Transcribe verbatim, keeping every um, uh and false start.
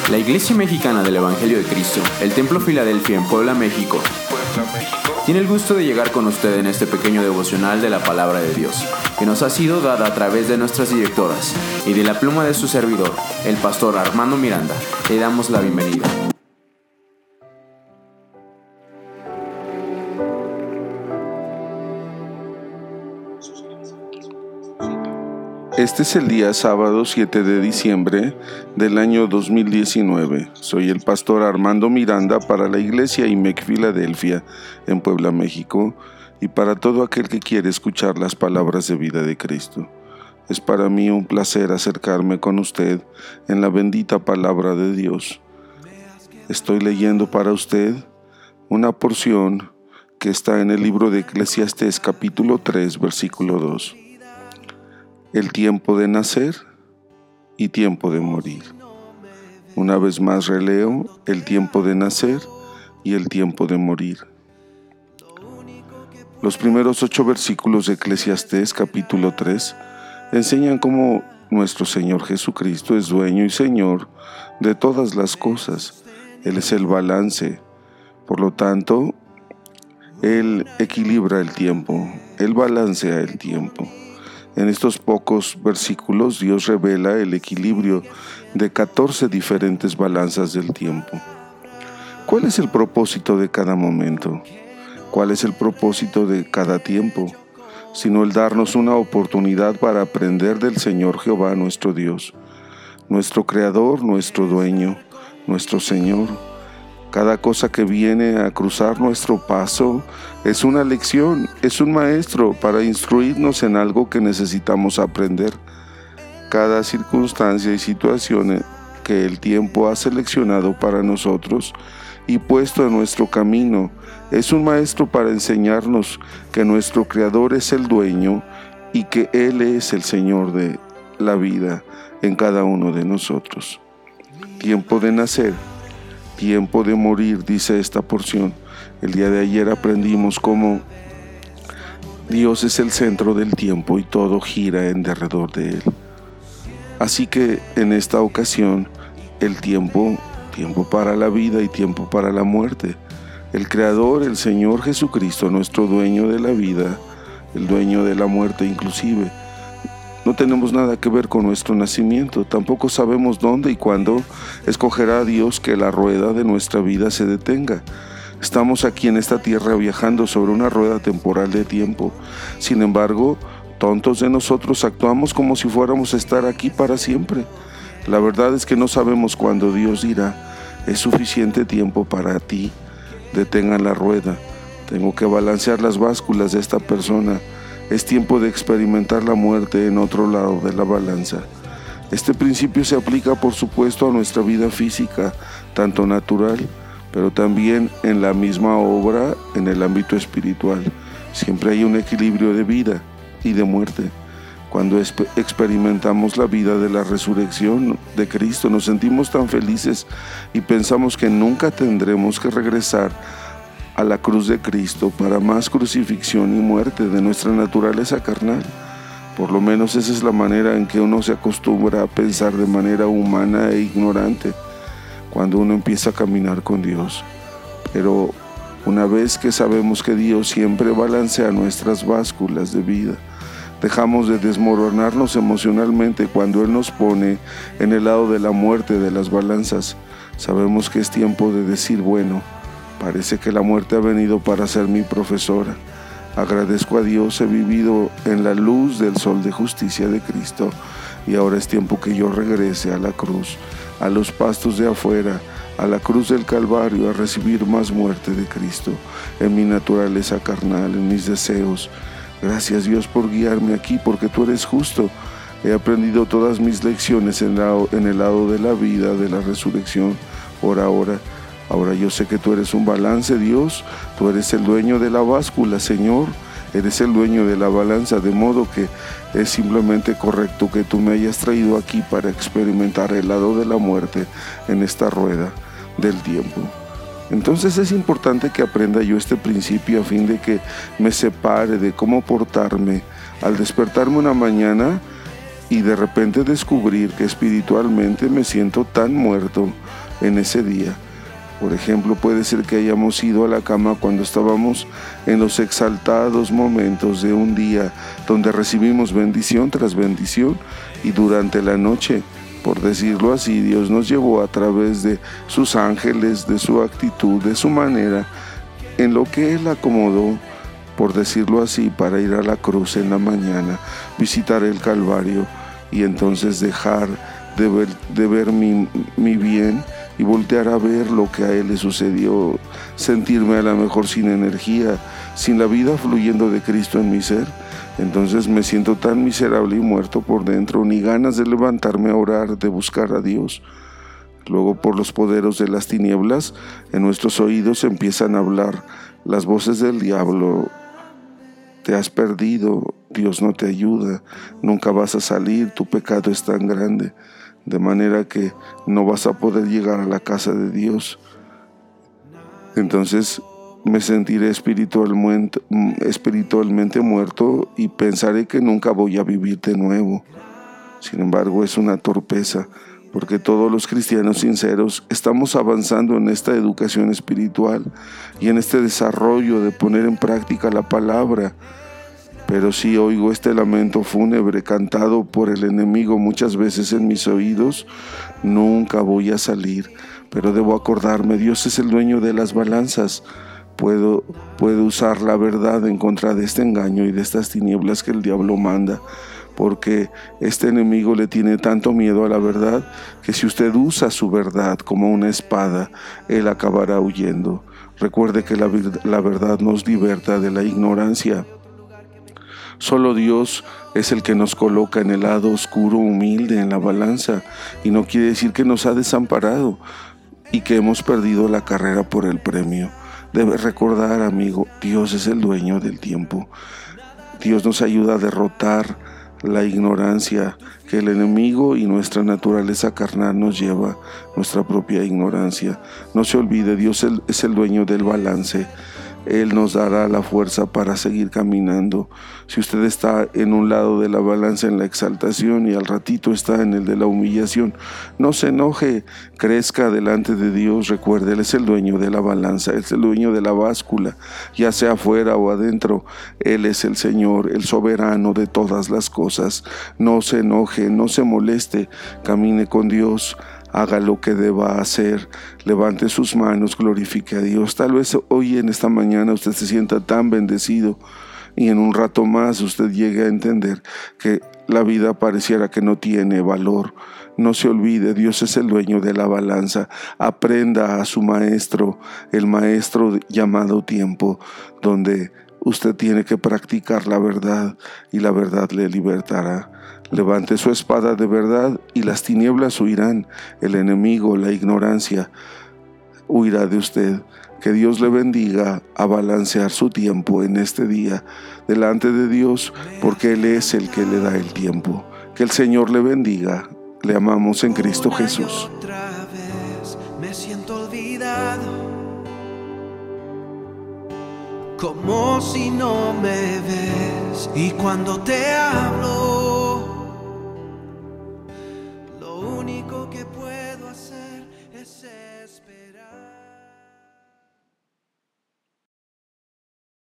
La Iglesia Mexicana del Evangelio de Cristo, el Templo Filadelfia en Puebla, México, tiene el gusto de llegar con usted en este pequeño devocional de la Palabra de Dios, que nos ha sido dada a través de nuestras directoras y de la pluma de su servidor, el pastor Armando Miranda. Le damos la bienvenida. Este es el día sábado siete de diciembre del año dos mil diecinueve. Soy el pastor Armando Miranda para la Iglesia I M E C Filadelfia en Puebla, México, y para todo aquel que quiere escuchar las palabras de vida de Cristo. Es para mí un placer acercarme con usted en la bendita palabra de Dios. Estoy leyendo para usted una porción que está en el libro de Eclesiastés capítulo tres, versículo dos. El tiempo de nacer y tiempo de morir. Una vez más releo, el tiempo de nacer y el tiempo de morir. Los primeros ocho versículos de Eclesiastés capítulo tres enseñan cómo nuestro Señor Jesucristo es dueño y Señor de todas las cosas. Él es el balance. Por lo tanto, Él equilibra el tiempo, Él balancea el tiempo. En estos pocos versículos, Dios revela el equilibrio de catorce diferentes balanzas del tiempo. ¿Cuál es el propósito de cada momento? ¿Cuál es el propósito de cada tiempo? Sino el darnos una oportunidad para aprender del Señor Jehová nuestro Dios, nuestro Creador, nuestro Dueño, nuestro Señor. Cada cosa que viene a cruzar nuestro paso es una lección, es un maestro para instruirnos en algo que necesitamos aprender. Cada circunstancia y situación que el tiempo ha seleccionado para nosotros y puesto en nuestro camino es un maestro para enseñarnos que nuestro Creador es el dueño y que Él es el Señor de la vida en cada uno de nosotros. Tiempo de nacer. Tiempo de morir, dice esta porción. El día de ayer aprendimos cómo Dios es el centro del tiempo y todo gira en derredor de Él. Así que en esta ocasión, el tiempo, tiempo para la vida y tiempo para la muerte. El Creador, el Señor Jesucristo, nuestro dueño de la vida, el dueño de la muerte inclusive. No tenemos nada que ver con nuestro nacimiento, tampoco sabemos dónde y cuándo escogerá Dios que la rueda de nuestra vida se detenga. Estamos aquí en esta tierra viajando sobre una rueda temporal de tiempo. Sin embargo, tontos de nosotros actuamos como si fuéramos a estar aquí para siempre. La verdad es que no sabemos cuándo Dios dirá, es suficiente tiempo para ti, detengan la rueda, tengo que balancear las básculas de esta persona. Es tiempo de experimentar la muerte en otro lado de la balanza. Este principio se aplica, por supuesto, a nuestra vida física, tanto natural, pero también en la misma obra en el ámbito espiritual. Siempre hay un equilibrio de vida y de muerte. Cuando exp- experimentamos la vida de la resurrección de Cristo, nos sentimos tan felices y pensamos que nunca tendremos que regresar a la cruz de Cristo para más crucifixión y muerte de nuestra naturaleza carnal. Por lo menos esa es la manera en que uno se acostumbra a pensar de manera humana e ignorante cuando uno empieza a caminar con Dios. Pero una vez que sabemos que Dios siempre balancea nuestras básculas de vida, dejamos de desmoronarnos emocionalmente cuando Él nos pone en el lado de la muerte de las balanzas. Sabemos que es tiempo de decir, bueno, parece que la muerte ha venido para ser mi profesora. Agradezco a Dios, he vivido en la luz del sol de justicia de Cristo y ahora es tiempo que yo regrese a la cruz, a los pastos de afuera, a la cruz del Calvario, a recibir más muerte de Cristo en mi naturaleza carnal, en mis deseos. Gracias Dios por guiarme aquí, porque tú eres justo. He aprendido todas mis lecciones en, la, en el lado de la vida, de la resurrección, por ahora. Ahora yo sé que tú eres un balance, Dios, tú eres el dueño de la báscula, Señor, eres el dueño de la balanza, de modo que es simplemente correcto que tú me hayas traído aquí para experimentar el lado de la muerte en esta rueda del tiempo. Entonces es importante que aprenda yo este principio a fin de que me separe de cómo portarme al despertarme una mañana y de repente descubrir que espiritualmente me siento tan muerto en ese día. Por ejemplo, puede ser que hayamos ido a la cama cuando estábamos en los exaltados momentos de un día donde recibimos bendición tras bendición, y durante la noche, por decirlo así, Dios nos llevó a través de sus ángeles, de su actitud, de su manera, en lo que Él acomodó, por decirlo así, para ir a la cruz en la mañana, visitar el Calvario y entonces dejar de ver, de ver mi, mi bien y voltear a ver lo que a Él le sucedió, sentirme a lo mejor sin energía, sin la vida fluyendo de Cristo en mi ser. Entonces me siento tan miserable y muerto por dentro, ni ganas de levantarme a orar, de buscar a Dios. Luego, por los poderes de las tinieblas, en nuestros oídos empiezan a hablar las voces del diablo. Te has perdido, Dios no te ayuda, nunca vas a salir, tu pecado es tan grande, de manera que no vas a poder llegar a la casa de Dios. Entonces me sentiré espiritualmente, espiritualmente muerto y pensaré que nunca voy a vivir de nuevo. Sin embargo, es una torpeza, porque todos los cristianos sinceros estamos avanzando en esta educación espiritual y en este desarrollo de poner en práctica la palabra. Pero si oigo este lamento fúnebre cantado por el enemigo muchas veces en mis oídos, nunca voy a salir. Pero debo acordarme, Dios es el dueño de las balanzas. Puedo, puedo usar la verdad en contra de este engaño y de estas tinieblas que el diablo manda, porque este enemigo le tiene tanto miedo a la verdad que si usted usa su verdad como una espada, él acabará huyendo. Recuerde que la, la verdad nos liberta de la ignorancia. Solo Dios es el que nos coloca en el lado oscuro, humilde, en la balanza, y no quiere decir que nos ha desamparado y que hemos perdido la carrera por el premio. Debe recordar, amigo, Dios es el dueño del tiempo. Dios nos ayuda a derrotar la ignorancia que el enemigo y nuestra naturaleza carnal nos lleva, nuestra propia ignorancia. No se olvide, Dios es el dueño del balance. Él nos dará la fuerza para seguir caminando. Si usted está en un lado de la balanza en la exaltación y al ratito está en el de la humillación, no se enoje, crezca delante de Dios. Recuerde, Él es el dueño de la balanza, Él es el dueño de la báscula, ya sea afuera o adentro. Él es el Señor, el soberano de todas las cosas. No se enoje, no se moleste, camine con Dios. Haga lo que deba hacer, levante sus manos, glorifique a Dios. Tal vez hoy en esta mañana usted se sienta tan bendecido y en un rato más usted llegue a entender que la vida pareciera que no tiene valor. No se olvide, Dios es el dueño de la balanza. Aprenda a su maestro, el maestro llamado tiempo, donde usted tiene que practicar la verdad y la verdad le libertará. Levante su espada de verdad y las tinieblas huirán. El enemigo, la ignorancia, huirá de usted. Que Dios le bendiga a balancear su tiempo en este día delante de Dios, porque Él es el que le da el tiempo. Que el Señor le bendiga. Le amamos en Cristo Jesús. Otra vez me siento olvidado, como si no me ves, y cuando te hablo